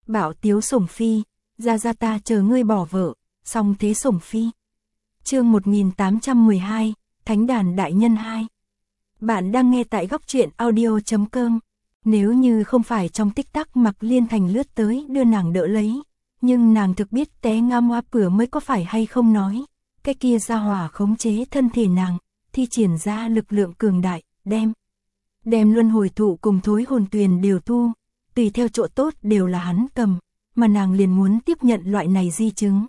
Bảo tiếu sủng phi, ra ta chờ ngươi bỏ vợ, song thế sủng phi. Chương 1812, Thánh đàn đại nhân 2. Bạn đang nghe tại góc truyện audio.com. Nếu như không phải trong tích tắc Mạc Liên Thành lướt tới đưa nàng đỡ lấy, nhưng nàng thực biết té ngã hoa cửa mới có phải hay không nói. Cái kia ra hỏa khống chế thân thể nàng, thi triển ra lực lượng cường đại, đem luân hồi thụ cùng thối hồn tuyền đều thu, tùy theo chỗ tốt đều là hắn cầm, mà nàng liền muốn tiếp nhận loại này di chứng.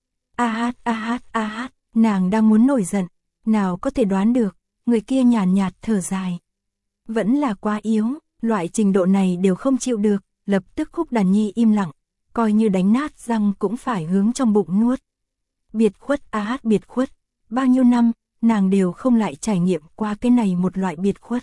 A hát, nàng đang muốn nổi giận, nào có thể đoán được, người kia nhàn nhạt thở dài. Vẫn là quá yếu, loại trình độ này đều không chịu được, lập tức Khúc Đàn Nhi im lặng, coi như đánh nát răng cũng phải hướng trong bụng nuốt. Biệt khuất biệt khuất, bao nhiêu năm, nàng đều không lại trải nghiệm qua cái này một loại biệt khuất.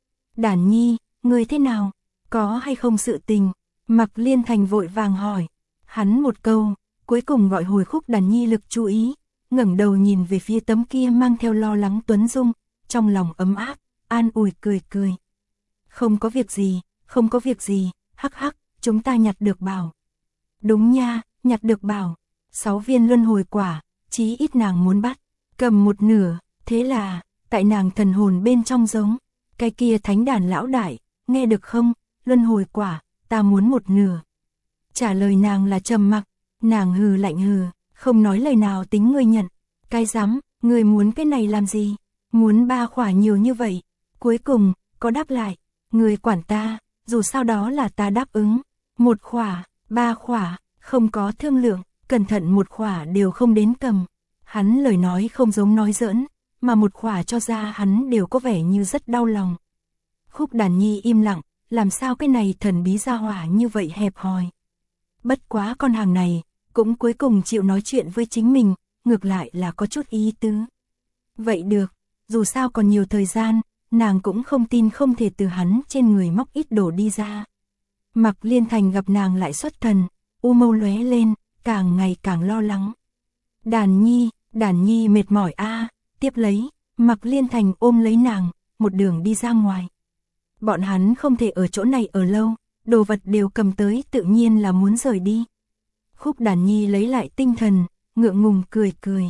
Đàn Nhi, người thế nào, có hay không sự tình? Mạc Liên Thành vội vàng hỏi, hắn một câu, cuối cùng gọi hồi Khúc Đàn Nhi lực chú ý, ngẩng đầu nhìn về phía tấm kia mang theo lo lắng tuấn dung, trong lòng ấm áp, an ủi cười. Không có việc gì, hắc, chúng ta nhặt được bảo. Đúng nha, nhặt được bảo, 6 viên luân hồi quả, chí ít nàng muốn bắt, cầm một nửa, thế là, tại nàng thần hồn bên trong giống, cái kia thánh đàn lão đại, nghe được không, luân hồi quả, ta muốn một nửa. Trả lời nàng là trầm mặc, nàng hừ lạnh hừ, không nói lời nào tính ngươi nhận, cái dám, ngươi muốn cái này làm gì, muốn 3 khỏa nhiều như vậy, cuối cùng, có đáp lại, ngươi quản ta, dù sao đó là ta đáp ứng, 1 khỏa, 3 khỏa, không có thương lượng, cẩn thận 1 khỏa đều không đến cầm. Hắn lời nói không giống nói giỡn, mà 1 khỏa cho ra hắn đều có vẻ như rất đau lòng. Khúc Đàn Nhi im lặng, làm sao cái này thần bí gia hỏa như vậy hẹp hòi. Bất quá con hàng này, cũng cuối cùng chịu nói chuyện với chính mình, ngược lại là có chút ý tứ. Vậy được, dù sao còn nhiều thời gian, nàng cũng không tin không thể từ hắn trên người móc ít đồ đi ra. Mạc Liên Thành gặp nàng lại xuất thần, u mâu lóe lên, càng ngày càng lo lắng. Đàn Nhi mệt mỏi tiếp lấy, Mạc Liên Thành ôm lấy nàng, một đường đi ra ngoài. Bọn hắn không thể ở chỗ này ở lâu, đồ vật đều cầm tới tự nhiên là muốn rời đi. Khúc Đàn Nhi lấy lại tinh thần, ngượng ngùng cười.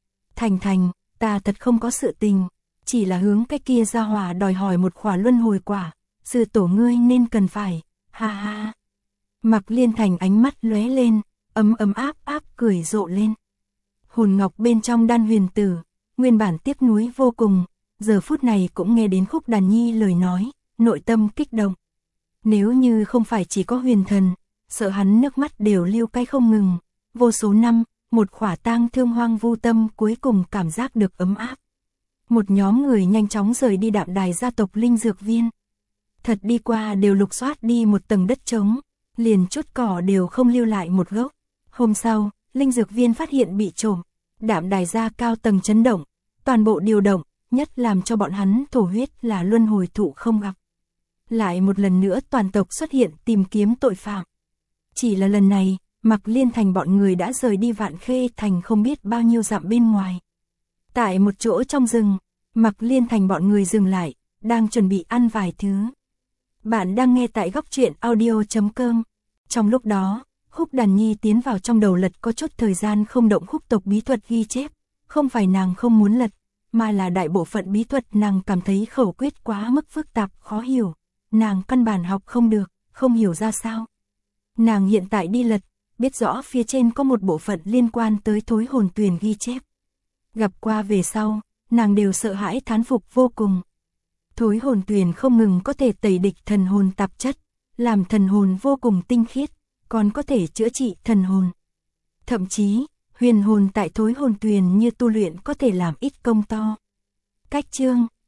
Thành, ta thật không có sự tình, chỉ là hướng cái kia ra hỏa đòi hỏi 1 khỏa luân hồi quả, sư tổ ngươi nên cần phải, ha. Mạc Liên Thành ánh mắt lóe lên, ấm áp cười rộ lên. Hồn ngọc bên trong đan huyền tử, nguyên bản tiếc nuối vô cùng, giờ phút này cũng nghe đến Khúc Đàn Nhi lời nói, nội tâm kích động. Nếu như không phải chỉ có huyền thần, sợ hắn nước mắt đều lưu cay không ngừng, vô số năm, 1 khỏa tang thương hoang vu tâm cuối cùng cảm giác được ấm áp. Một nhóm người nhanh chóng rời đi Đạm Đài gia tộc linh dược viên. Thật đi qua đều lục soát đi một tầng đất trống, liền chút cỏ đều không lưu lại một gốc. Hôm sau, linh dược viên phát hiện bị trộm, Đạm Đài gia cao tầng chấn động, toàn bộ điều động, nhất làm cho bọn hắn thổ huyết là luân hồi thụ không gặp. Lại một lần nữa toàn tộc xuất hiện tìm kiếm tội phạm. Chỉ là lần này, Mạc Liên Thành bọn người đã rời đi Vạn Khê thành không biết bao nhiêu dặm bên ngoài. Tại một chỗ trong rừng, Mạc Liên Thành bọn người dừng lại, đang chuẩn bị ăn vài thứ. Bạn đang nghe tại góc truyện audio.com. Trong lúc đó, Khúc Đàn Nhi tiến vào trong đầu lật có chút thời gian không động khúc tộc bí thuật ghi chép. Không phải nàng không muốn lật, mà là đại bộ phận bí thuật nàng cảm thấy khẩu quyết quá mức phức tạp, khó hiểu. Nàng căn bản học không được, không hiểu ra sao. Nàng hiện tại đi lật, biết rõ phía trên có một bộ phận liên quan tới thối hồn tuyền ghi chép. Gặp qua về sau, nàng đều sợ hãi thán phục vô cùng. Thối hồn tuyền không ngừng có thể tẩy địch thần hồn tạp chất, làm thần hồn vô cùng tinh khiết, còn có thể chữa trị thần hồn. Thậm chí, huyền hồn tại thối hồn tuyền như tu luyện có thể làm ít công to. Cách chương